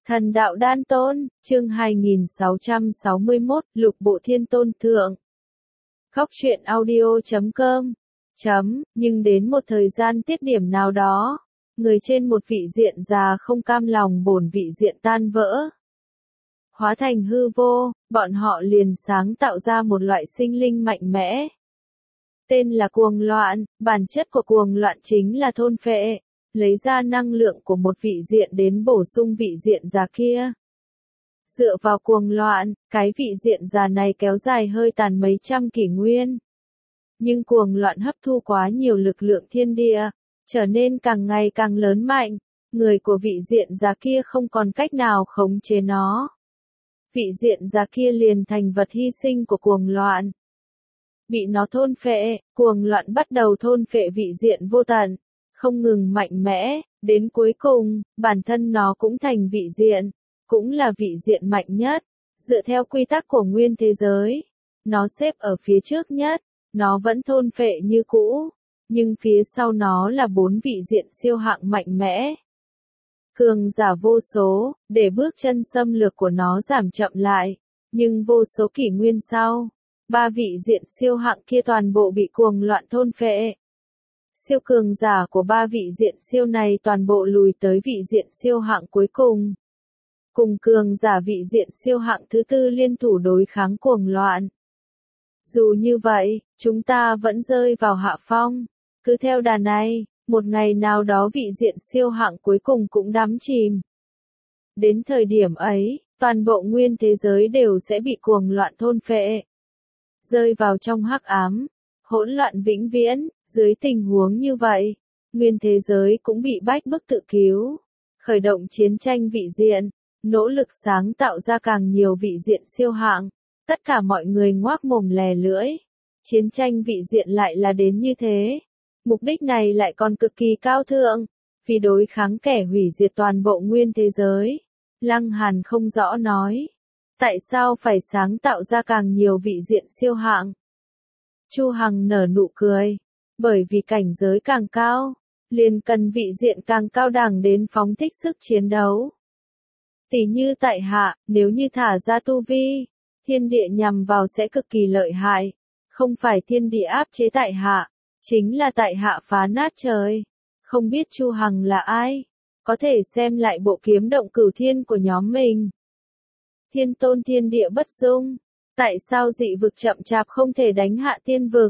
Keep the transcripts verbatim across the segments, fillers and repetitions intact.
Thần đạo đan tôn, chương hai nghìn sáu trăm sáu mươi mốt, lục bộ thiên tôn thượng. Góc truyện audio chấm com. Chấm, nhưng đến một thời gian tiết điểm nào đó, người trên một vị diện già không cam lòng bổn vị diện tan vỡ. Hóa thành hư vô, bọn họ liền sáng tạo ra một loại sinh linh mạnh mẽ. Tên là cuồng loạn, bản chất của cuồng loạn chính là thôn phệ, lấy ra năng lượng của một vị diện đến bổ sung vị diện già kia. Dựa vào cuồng loạn, cái vị diện già này kéo dài hơi tàn mấy trăm kỷ nguyên. Nhưng cuồng loạn hấp thu quá nhiều lực lượng thiên địa, trở nên càng ngày càng lớn mạnh, người của vị diện già kia không còn cách nào khống chế nó. Vị diện già kia liền thành vật hy sinh của cuồng loạn. Bị nó thôn phệ, cuồng loạn bắt đầu thôn phệ vị diện vô tận, không ngừng mạnh mẽ, đến cuối cùng, bản thân nó cũng thành vị diện, cũng là vị diện mạnh nhất, dựa theo quy tắc của nguyên thế giới. Nó xếp ở phía trước nhất, nó vẫn thôn phệ như cũ, nhưng phía sau nó là bốn vị diện siêu hạng mạnh mẽ. Cường giả vô số, để bước chân xâm lược của nó giảm chậm lại, nhưng vô số kỷ nguyên sau, ba vị diện siêu hạng kia toàn bộ bị cuồng loạn thôn phệ. Siêu cường giả của ba vị diện siêu này toàn bộ lùi tới vị diện siêu hạng cuối cùng. Cùng cường giả vị diện siêu hạng thứ tư liên thủ đối kháng cuồng loạn. Dù như vậy, chúng ta vẫn rơi vào hạ phong. Cứ theo đà này, một ngày nào đó vị diện siêu hạng cuối cùng cũng đắm chìm. Đến thời điểm ấy, toàn bộ nguyên thế giới đều sẽ bị cuồng loạn thôn phệ. Rơi vào trong hắc ám, hỗn loạn vĩnh viễn. Dưới tình huống như vậy, nguyên thế giới cũng bị bách bức tự cứu, khởi động chiến tranh vị diện, nỗ lực sáng tạo ra càng nhiều vị diện siêu hạng. Tất cả mọi người ngoác mồm lè lưỡi. Chiến tranh vị diện lại là đến như thế. Mục đích này lại còn cực kỳ cao thượng, vì đối kháng kẻ hủy diệt toàn bộ nguyên thế giới. Lăng Hàn không rõ nói. Tại sao phải sáng tạo ra càng nhiều vị diện siêu hạng? Chu Hằng nở nụ cười. Bởi vì cảnh giới càng cao, liền cần vị diện càng cao đẳng đến phóng thích sức chiến đấu. Tỷ như tại hạ, nếu như thả ra tu vi, thiên địa nhằm vào sẽ cực kỳ lợi hại. Không phải thiên địa áp chế tại hạ, chính là tại hạ phá nát trời. Không biết Chu Hằng là ai? Có thể xem lại bộ kiếm động cửu thiên của nhóm mình. Thiên tôn thiên địa bất dung. Tại sao dị vực chậm chạp không thể đánh hạ thiên vực?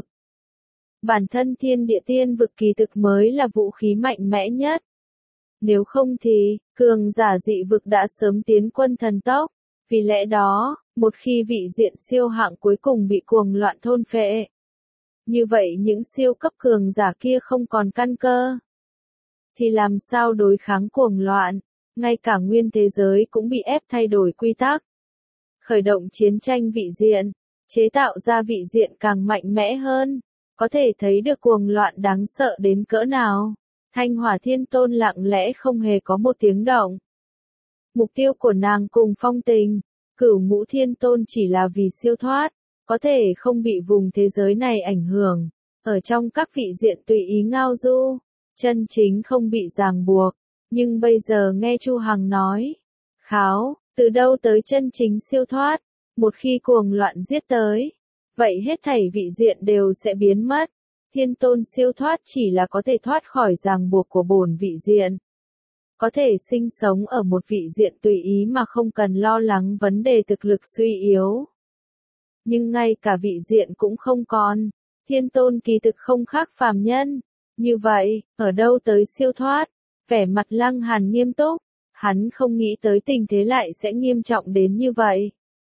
Bản thân thiên địa tiên vực kỳ thực mới là vũ khí mạnh mẽ nhất. Nếu không thì, cường giả dị vực đã sớm tiến quân thần tốc. Vì lẽ đó, một khi vị diện siêu hạng cuối cùng bị cuồng loạn thôn phệ, như vậy những siêu cấp cường giả kia không còn căn cơ. Thì làm sao đối kháng cuồng loạn, ngay cả nguyên thế giới cũng bị ép thay đổi quy tắc. Khởi động chiến tranh vị diện, chế tạo ra vị diện càng mạnh mẽ hơn. Có thể thấy được cuồng loạn đáng sợ đến cỡ nào. Thanh Hỏa Thiên Tôn lặng lẽ không hề có một tiếng động. Mục tiêu của nàng cùng Phong Tình, Cửu Ngũ Thiên Tôn chỉ là vì siêu thoát, có thể không bị vùng thế giới này ảnh hưởng. Ở trong các vị diện tùy ý ngao du, chân chính không bị ràng buộc. Nhưng bây giờ nghe Chu Hằng nói, kháo, từ đâu tới chân chính siêu thoát, một khi cuồng loạn giết tới. Vậy hết thảy vị diện đều sẽ biến mất. Thiên tôn siêu thoát chỉ là có thể thoát khỏi ràng buộc của bổn vị diện. Có thể sinh sống ở một vị diện tùy ý mà không cần lo lắng vấn đề thực lực suy yếu. Nhưng ngay cả vị diện cũng không còn. Thiên tôn kỳ thực không khác phàm nhân. Như vậy, ở đâu tới siêu thoát? Vẻ mặt Lăng Hàn nghiêm túc. Hắn không nghĩ tới tình thế lại sẽ nghiêm trọng đến như vậy.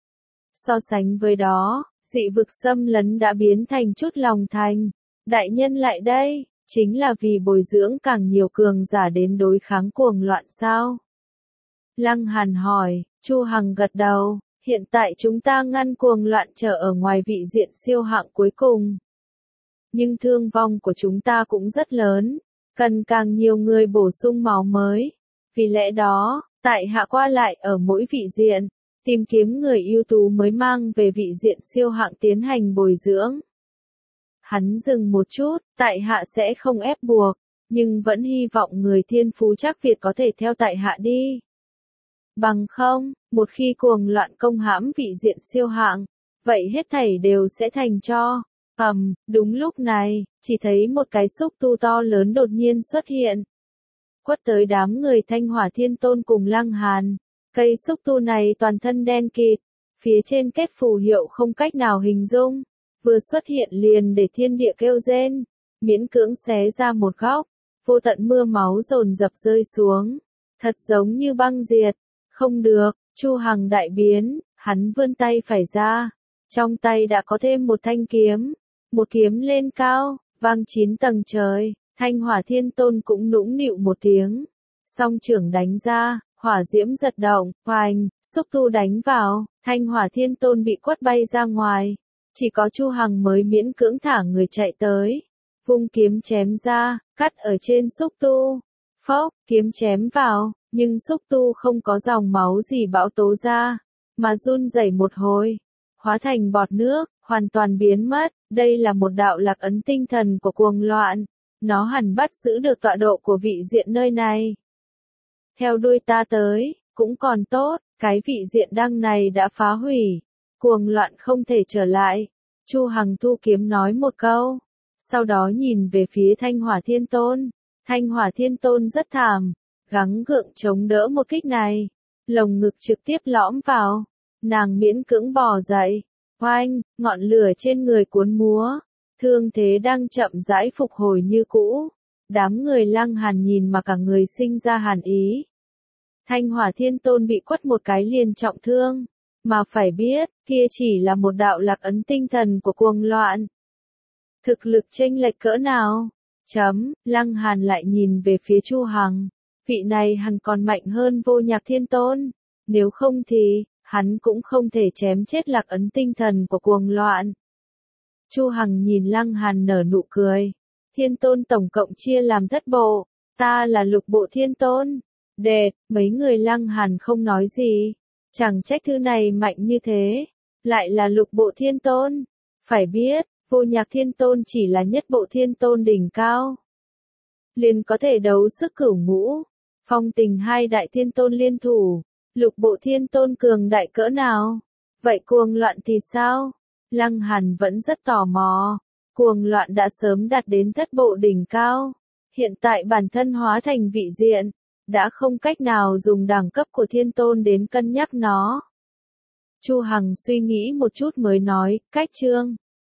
So sánh với đó, dị vực xâm lấn đã biến thành chút lòng thành. Đại nhân lại đây, chính là vì bồi dưỡng càng nhiều cường giả đến đối kháng cuồng loạn sao? Lăng Hàn hỏi. Chu Hằng gật đầu. Hiện tại chúng ta ngăn cuồng loạn trở ở ngoài vị diện siêu hạng cuối cùng. Nhưng thương vong của chúng ta cũng rất lớn. Cần càng nhiều người bổ sung máu mới. Vì lẽ đó, tại hạ qua lại ở mỗi vị diện. Tìm kiếm người ưu tú mới mang về vị diện siêu hạng tiến hành bồi dưỡng. Hắn dừng một chút, tại hạ sẽ không ép buộc, nhưng vẫn hy vọng người thiên phú chắc Việt có thể theo tại hạ đi. Bằng không, một khi cuồng loạn công hãm vị diện siêu hạng, vậy hết thảy đều sẽ thành tro. Ầm, đúng lúc này, chỉ thấy một cái xúc tu to lớn đột nhiên xuất hiện. Quất tới đám người Thanh Hỏa Thiên Tôn cùng Lăng Hàn. Cây xúc tu này toàn thân đen kịt, phía trên kết phù hiệu không cách nào hình dung. Vừa xuất hiện liền để thiên địa kêu rên, miễn cưỡng xé ra một góc, vô tận mưa máu dồn dập rơi xuống. Thật giống như băng diệt. Không được, Chu Hằng đại biến, hắn vươn tay phải ra. Trong tay đã có thêm một thanh kiếm. Một kiếm lên cao, vang chín tầng trời. Thanh Hỏa Thiên Tôn cũng nũng nịu một tiếng. Song trưởng đánh ra, hỏa diễm giật động, hoành, xúc tu đánh vào. Thanh Hỏa Thiên Tôn bị quất bay ra ngoài. Chỉ có Chu Hằng mới miễn cưỡng thả người chạy tới. Vung kiếm chém ra, cắt ở trên xúc tu. Phốc, kiếm chém vào, nhưng xúc tu không có dòng máu gì bão tố ra, mà run rẩy một hồi, hóa thành bọt nước, hoàn toàn biến mất. Đây là một đạo lạc ấn tinh thần của cuồng loạn. Nó hẳn bắt giữ được tọa độ của vị diện nơi này. Theo đuôi ta tới, cũng còn tốt, cái vị diện đăng này đã phá hủy. Cuồng loạn không thể trở lại. Chu Hằng thu kiếm nói một câu. Sau đó nhìn về phía Thanh Hỏa Thiên Tôn. Thanh Hỏa Thiên Tôn rất thảm, gắng gượng chống đỡ một kích này. Lồng ngực trực tiếp lõm vào. Nàng miễn cưỡng bò dậy. Oanh, ngọn lửa trên người cuốn múa. Thương thế đang chậm rãi phục hồi như cũ. Đám người Lăng Hàn nhìn mà cả người sinh ra hàn ý. Thanh Hỏa Thiên Tôn bị quất một cái liền trọng thương. Mà phải biết, kia chỉ là một đạo lạc ấn tinh thần của cuồng loạn. Thực lực chênh lệch cỡ nào? Chấm, Lăng Hàn lại nhìn về phía Chu Hằng. Vị này hẳn còn mạnh hơn Vô Nhạc Thiên Tôn. Nếu không thì, hắn cũng không thể chém chết lạc ấn tinh thần của cuồng loạn. Chu Hằng nhìn Lăng Hàn nở nụ cười. Thiên Tôn tổng cộng chia làm thất bộ. Ta là lục bộ Thiên Tôn. Đệt, mấy người Lăng Hàn không nói gì. Chẳng trách thứ này mạnh như thế. Lại là lục bộ Thiên Tôn. Phải biết, Vô Nhạc Thiên Tôn chỉ là nhất bộ Thiên Tôn đỉnh cao. Liền có thể đấu sức cửu ngũ. Phong Tình hai đại Thiên Tôn liên thủ. Lục bộ Thiên Tôn cường đại cỡ nào? Vậy cuồng loạn thì sao? Lăng Hàn vẫn rất tò mò. Cuồng loạn đã sớm đạt đến thất bộ đỉnh cao. Hiện tại bản thân hóa thành vị diện. Đã không cách nào dùng đẳng cấp của Thiên Tôn đến cân nhắc nó. Chu Hằng suy nghĩ một chút mới nói, cách chương.